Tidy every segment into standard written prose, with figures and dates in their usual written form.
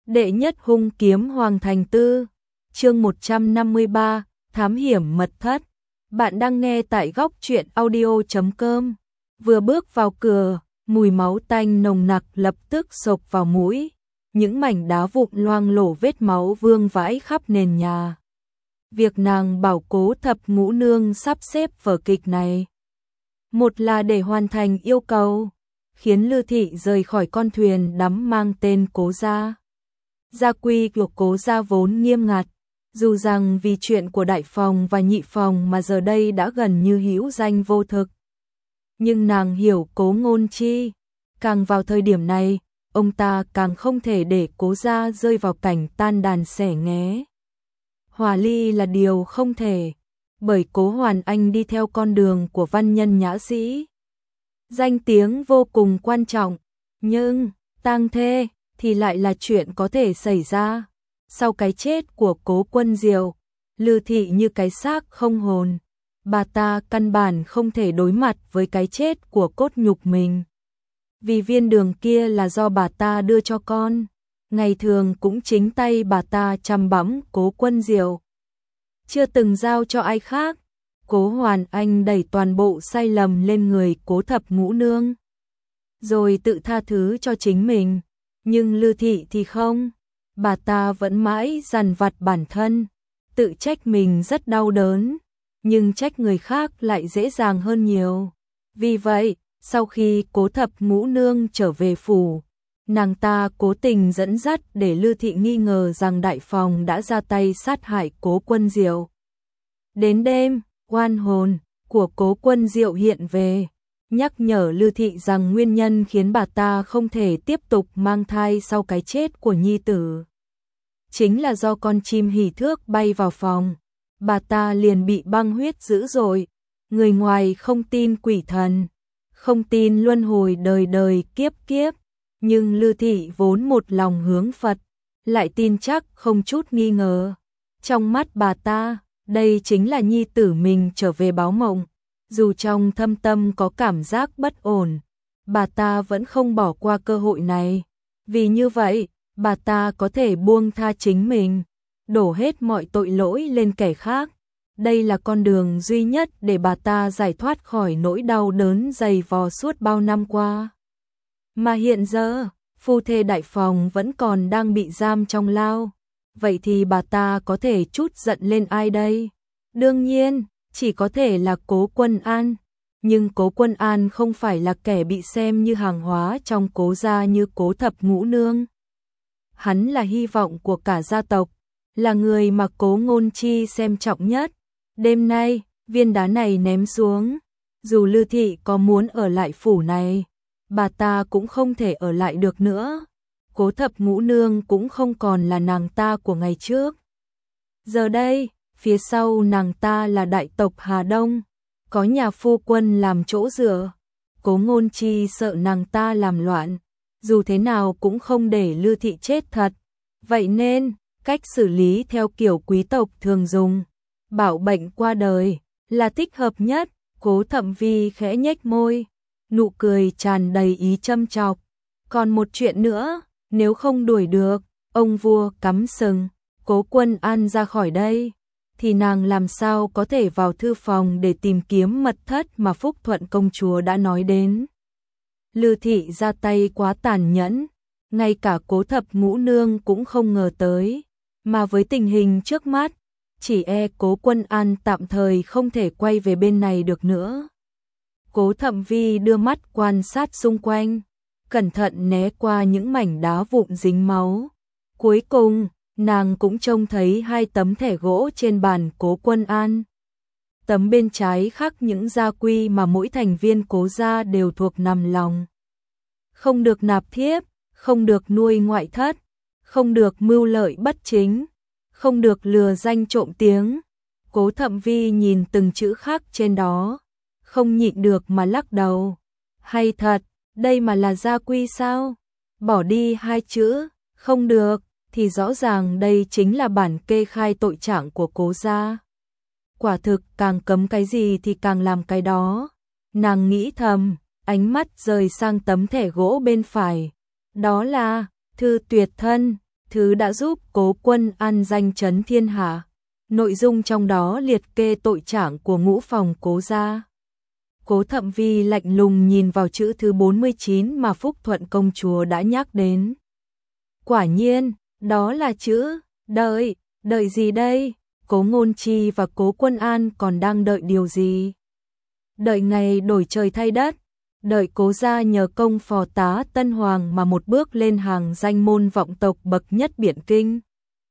Đệ nhất hung kiếm Hoàng Thành Tư, chương 153, Thám hiểm mật thất. Bạn đang nghe tại góc truyện audio.com. Vừa bước vào cửa, mùi máu tanh nồng nặc lập tức xộc vào mũi. Những mảnh đá vụn loang lổ vết máu vương vãi khắp nền nhà. Việc nàng bảo Cố Thập Ngũ Nương sắp xếp vở kịch này, một là để hoàn thành yêu cầu, khiến Lư Thị rời khỏi con thuyền đắm mang tên Cố gia. Gia quy của Cố gia vốn nghiêm ngặt, dù rằng vì chuyện của đại phòng và nhị phòng mà giờ đây đã gần như hữu danh vô thực. Nhưng nàng hiểu Cố Ngôn Chi, càng vào thời điểm này, ông ta càng không thể để Cố gia rơi vào cảnh tan đàn xẻ nghé. Hòa ly là điều không thể, bởi Cố Hoàn Anh đi theo con đường của văn nhân nhã sĩ. Danh tiếng vô cùng quan trọng, nhưng tang thê thì lại là chuyện có thể xảy ra. Sau cái chết của Cố Quân Diệu, Lư Thị như cái xác không hồn, bà ta căn bản không thể đối mặt với cái chết của cốt nhục mình. Vì viên đường kia là do bà ta đưa cho con, ngày thường cũng chính tay bà ta chăm bẵm Cố Quân Diệu, chưa từng giao cho ai khác. Cố Hoàn Anh đẩy toàn bộ sai lầm lên người Cố Thập Ngũ Nương, rồi tự tha thứ cho chính mình. Nhưng Lư Thị thì không, bà ta vẫn mãi dằn vặt bản thân, tự trách mình rất đau đớn, nhưng trách người khác lại dễ dàng hơn nhiều. Vì vậy, sau khi Cố Thập Ngũ Nương trở về phủ, nàng ta cố tình dẫn dắt để Lư Thị nghi ngờ rằng đại phòng đã ra tay sát hại Cố Quân Diệu. Đến đêm, oan hồn của Cố Quân Diệu hiện về, nhắc nhở Lư Thị rằng nguyên nhân khiến bà ta không thể tiếp tục mang thai sau cái chết của nhi tử chính là do con chim hỉ thước bay vào phòng. Bà ta liền bị băng huyết dữ dội. Người ngoài không tin quỷ thần, không tin luân hồi đời đời kiếp kiếp, nhưng Lư Thị vốn một lòng hướng Phật, lại tin chắc không chút nghi ngờ. Trong mắt bà ta, đây chính là nhi tử mình trở về báo mộng. Dù trong thâm tâm có cảm giác bất ổn, bà ta vẫn không bỏ qua cơ hội này. Vì như vậy, bà ta có thể buông tha chính mình, đổ hết mọi tội lỗi lên kẻ khác. Đây là con đường duy nhất để bà ta giải thoát khỏi nỗi đau đớn dày vò suốt bao năm qua. Mà hiện giờ, phu thê đại phòng vẫn còn đang bị giam trong lao. Vậy thì bà ta có thể trút giận lên ai đây? Đương nhiên, chỉ có thể là Cố Quân An. Nhưng Cố Quân An không phải là kẻ bị xem như hàng hóa trong Cố gia như Cố Thập Ngũ Nương. Hắn là hy vọng của cả gia tộc, là người mà Cố Ngôn Chi xem trọng nhất. Đêm nay, viên đá này ném xuống, dù Lư Thị có muốn ở lại phủ này, bà ta cũng không thể ở lại được nữa. Cố Thập Ngũ Nương cũng không còn là nàng ta của ngày trước. Giờ đây, phía sau nàng ta là đại tộc Hà Đông, có nhà phu quân làm chỗ dựa. Cố Ngôn Chi sợ nàng ta làm loạn, dù thế nào cũng không để Lư Thị chết thật. Vậy nên, cách xử lý theo kiểu quý tộc thường dùng, bảo bệnh qua đời, là thích hợp nhất. Cố Thẩm Vi khẽ nhếch môi, nụ cười tràn đầy ý châm chọc. Còn một chuyện nữa, nếu không đuổi được ông vua cắm sừng Cố Quân An ra khỏi đây, thì nàng làm sao có thể vào thư phòng để tìm kiếm mật thất mà Phúc Thuận công chúa đã nói đến. Lư Thị ra tay quá tàn nhẫn, ngay cả Cố Thập Ngũ Nương cũng không ngờ tới, mà với tình hình trước mắt, chỉ e Cố Quân An tạm thời không thể quay về bên này được nữa. Cố Thẩm Vi đưa mắt quan sát xung quanh, cẩn thận né qua những mảnh đá vụn dính máu. Cuối cùng, nàng cũng trông thấy hai tấm thẻ gỗ trên bàn Cố Quân An. Tấm bên trái khắc những gia quy mà mỗi thành viên Cố gia đều thuộc nằm lòng. Không được nạp thiếp, không được nuôi ngoại thất, không được mưu lợi bất chính, không được lừa danh trộm tiếng. Cố Thẩm Vi nhìn từng chữ khắc trên đó, không nhịn được mà lắc đầu. Hay thật, đây mà là gia quy sao? Bỏ đi hai chữ, không được, thì rõ ràng đây chính là bản kê khai tội trạng của Cố gia. Quả thực càng cấm cái gì thì càng làm cái đó. Nàng nghĩ thầm, ánh mắt rời sang tấm thẻ gỗ bên phải. Đó là thư tuyệt thân. thứ đã giúp Cố Quân An danh chấn thiên hạ. Nội dung trong đó liệt kê tội trạng của ngũ phòng Cố gia. Cố Thậm Vi lạnh lùng nhìn vào chữ thứ 49 mà Phúc Thuận công chúa đã nhắc đến. Quả nhiên, đó là chữ đợi. Đợi gì đây? Cố Ngôn Chi và Cố Quân An còn đang đợi điều gì? Đợi ngày đổi trời thay đất, đợi Cố gia nhờ công phò tá Tân Hoàng mà một bước lên hàng danh môn vọng tộc bậc nhất Biện Kinh.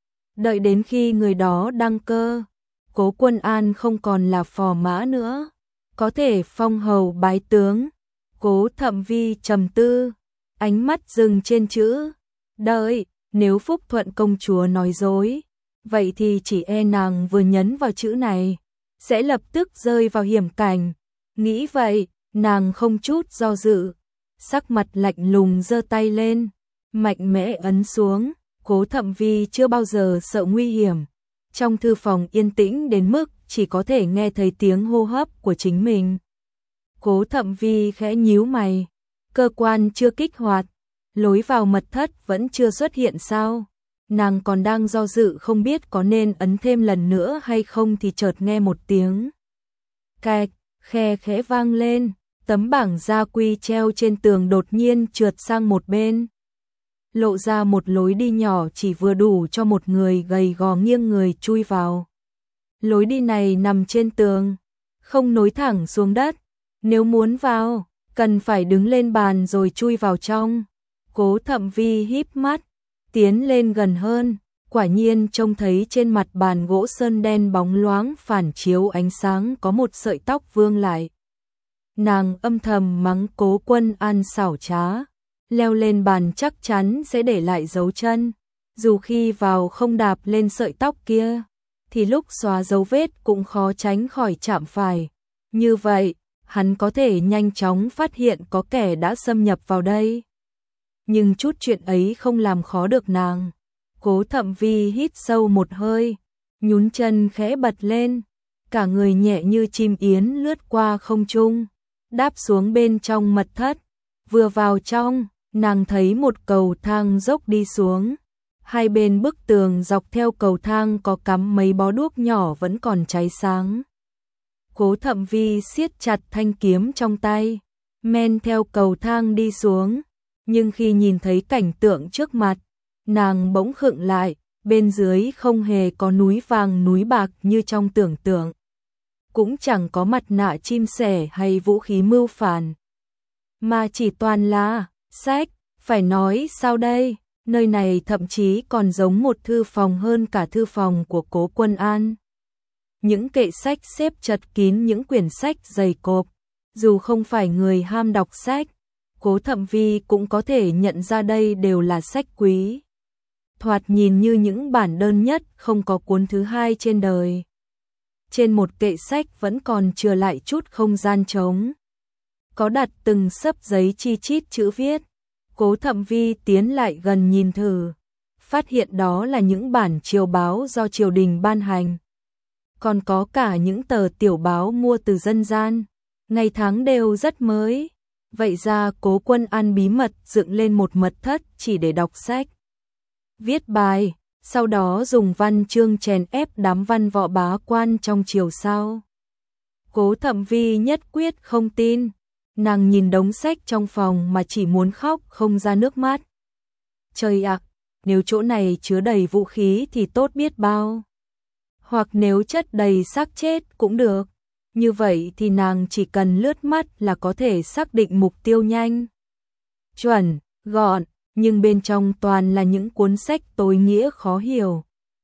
Đợi đến khi người đó đăng cơ, Cố Quân An không còn là phò mã nữa, có thể phong hầu bái tướng. Cố Thậm Vi trầm tư, ánh mắt dừng trên chữ đợi. Nếu Phúc Thuận công chúa nói dối, vậy thì chỉ e nàng vừa nhấn vào chữ này sẽ lập tức rơi vào hiểm cảnh. Nghĩ vậy, nàng không chút do dự, sắc mặt lạnh lùng giơ tay lên, mạnh mẽ ấn xuống. Cố Thậm Vi chưa bao giờ sợ nguy hiểm. Trong thư phòng yên tĩnh đến mức chỉ có thể nghe thấy tiếng hô hấp của chính mình. Cố Thậm Vi khẽ nhíu mày, cơ quan chưa kích hoạt, lối vào mật thất vẫn chưa xuất hiện sao? Nàng còn đang do dự không biết có nên ấn thêm lần nữa hay không thì chợt nghe một tiếng cạch, khe khẽ vang lên, tấm bảng gia quy treo trên tường đột nhiên trượt sang một bên, lộ ra một lối đi nhỏ chỉ vừa đủ cho một người gầy gò nghiêng người chui vào. Lối đi này nằm trên tường, không nối thẳng xuống đất. Nếu muốn vào, cần phải đứng lên bàn rồi chui vào trong. Cố Thậm Vi híp mắt, tiến lên gần hơn, quả nhiên trông thấy trên mặt bàn gỗ sơn đen bóng loáng phản chiếu ánh sáng có một sợi tóc vương lại. Nàng âm thầm mắng Cố Quân An xảo trá, leo lên bàn chắc chắn sẽ để lại dấu chân, dù khi vào không đạp lên sợi tóc kia, thì lúc xóa dấu vết cũng khó tránh khỏi chạm phải. Như vậy, hắn có thể nhanh chóng phát hiện có kẻ đã xâm nhập vào đây. Nhưng chút chuyện ấy không làm khó được nàng. Cố Thậm Vi hít sâu một hơi, nhún chân khẽ bật lên, cả người nhẹ như chim yến lướt qua không trung, đáp xuống bên trong mật thất. Vừa vào trong, nàng thấy một cầu thang dốc đi xuống. Hai bên bức tường dọc theo cầu thang có cắm mấy bó đuốc nhỏ vẫn còn cháy sáng. Cố Thậm Vi siết chặt thanh kiếm trong tay, men theo cầu thang đi xuống. Nhưng khi nhìn thấy cảnh tượng trước mặt, nàng bỗng khựng lại, bên dưới không hề có núi vàng núi bạc như trong tưởng tượng. Cũng chẳng có mặt nạ chim sẻ hay vũ khí mưu phản, mà chỉ toàn là sách. Phải nói sao đây, nơi này thậm chí còn giống một thư phòng hơn cả thư phòng của Cố Quân An. Những kệ sách xếp chật kín những quyển sách dày cộp, dù không phải người ham đọc sách, Cố Thậm Vi cũng có thể nhận ra đây đều là sách quý. Thoạt nhìn như những bản đơn nhất, không có cuốn thứ hai trên đời. Trên một kệ sách vẫn còn chừa lại chút không gian trống, có đặt từng xấp giấy chi chít chữ viết. Cố Thậm Vi tiến lại gần nhìn thử, phát hiện đó là những bản triều báo do triều đình ban hành. Còn có cả những tờ tiểu báo mua từ dân gian, ngày tháng đều rất mới. Vậy ra Cố Quân An bí mật dựng lên một mật thất chỉ để đọc sách, viết bài, sau đó dùng văn chương chèn ép đám văn võ bá quan trong triều sao? Cố Thậm Vi nhất quyết không tin. Nàng nhìn đống sách trong phòng mà chỉ muốn khóc không ra nước mắt. Trời ạ, nếu chỗ này chứa đầy vũ khí thì tốt biết bao. Hoặc nếu chất đầy xác chết cũng được. Như vậy thì nàng chỉ cần lướt mắt là có thể xác định mục tiêu nhanh, chuẩn, gọn, nhưng bên trong toàn là những cuốn sách tối nghĩa khó hiểu.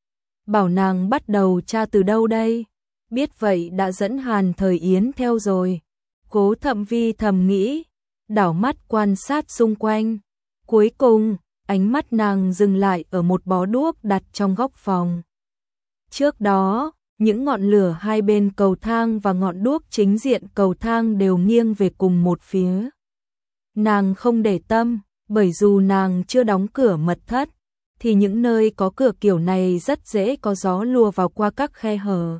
Bảo nàng bắt đầu tra từ đâu đây? Biết vậy đã dẫn Hàn Thời Yến theo rồi. Cố Thậm Vi thầm nghĩ, đảo mắt quan sát xung quanh. Cuối cùng, ánh mắt nàng dừng lại ở một bó đuốc đặt trong góc phòng. Trước đó, những ngọn lửa hai bên cầu thang và ngọn đuốc chính diện cầu thang đều nghiêng về cùng một phía. Nàng không để tâm, bởi dù nàng chưa đóng cửa mật thất, thì những nơi có cửa kiểu này rất dễ có gió lùa vào qua các khe hở.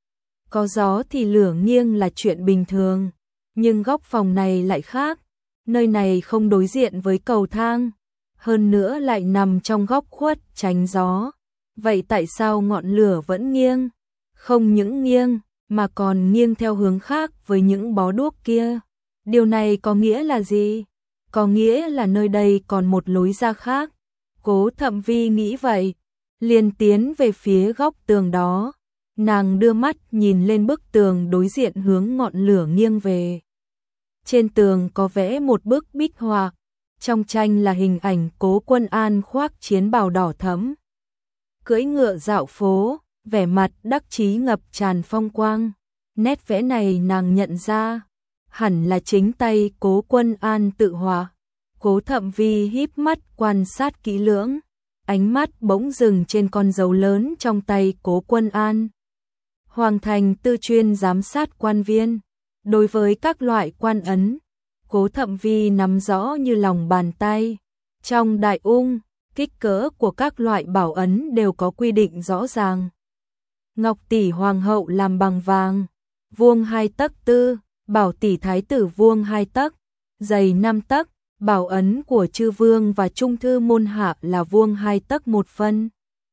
Có gió thì lửa nghiêng là chuyện bình thường, nhưng góc phòng này lại khác. Nơi này không đối diện với cầu thang, hơn nữa lại nằm trong góc khuất tránh gió. Vậy tại sao ngọn lửa vẫn nghiêng? Không những nghiêng, mà còn nghiêng theo hướng khác với những bó đuốc kia. Điều này có nghĩa là gì? Có nghĩa là nơi đây còn một lối ra khác. Cố Thậm Vi nghĩ vậy, liền tiến về phía góc tường đó. Nàng đưa mắt nhìn lên bức tường đối diện hướng ngọn lửa nghiêng về. Trên tường có vẽ một bức bích họa, trong tranh là hình ảnh Cố Quân An khoác chiến bào đỏ thẫm, cưỡi ngựa dạo phố, vẻ mặt đắc chí ngập tràn phong quang. Nét vẽ này nàng nhận ra, hẳn là chính tay Cố Quân An tự họa. Cố Thậm Vi híp mắt quan sát kỹ lưỡng, ánh mắt bỗng dừng trên con dấu lớn trong tay Cố Quân An. Hoàng Thành Tư chuyên giám sát quan viên. Đối với các loại quan ấn, Cố Thậm Vi nắm rõ như lòng bàn tay. Trong Đại Ung, kích cỡ của các loại bảo ấn đều có quy định rõ ràng. Ngọc tỷ hoàng hậu làm bằng vàng, vuông 2 tấc tư, bảo tỷ thái tử vuông 2 tấc, dày 5 tấc, bảo ấn của chư vương và trung thư môn hạ là vuông 2 tấc 1 phân.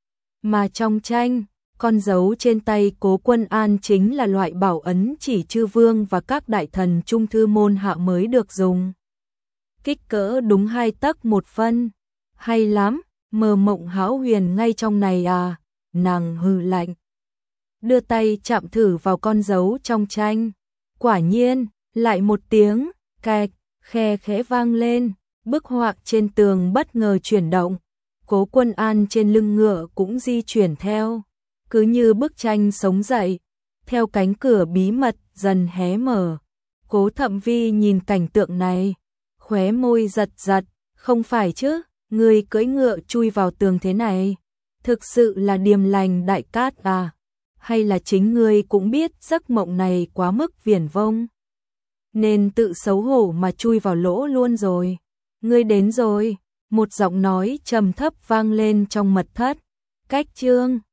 Mà trong tranh, con dấu trên tay Cố Quân An chính là loại bảo ấn chỉ chư vương và các đại thần trung thư môn hạ mới được dùng. Kích cỡ đúng 2 tấc 1 phân. Hay lắm, Mơ Mộng hão huyền ngay trong này à, nàng hừ lạnh. Đưa tay chạm thử vào con dấu trong tranh. Quả nhiên, lại một tiếng, cạch, khe khẽ vang lên, bức họa trên tường bất ngờ chuyển động. Cố Quân An trên lưng ngựa cũng di chuyển theo, cứ như bức tranh sống dậy, theo cánh cửa bí mật dần hé mở. Cố Thậm Vi nhìn cảnh tượng này, khóe môi giật giật, không phải chứ, người cưỡi ngựa chui vào tường thế này, thực sự là Điềm Lành đại cát à, hay là chính ngươi cũng biết giấc mộng này quá mức viển vông, nên tự xấu hổ mà chui vào lỗ luôn rồi. Ngươi đến rồi, một giọng nói trầm thấp vang lên trong mật thất. Cách chương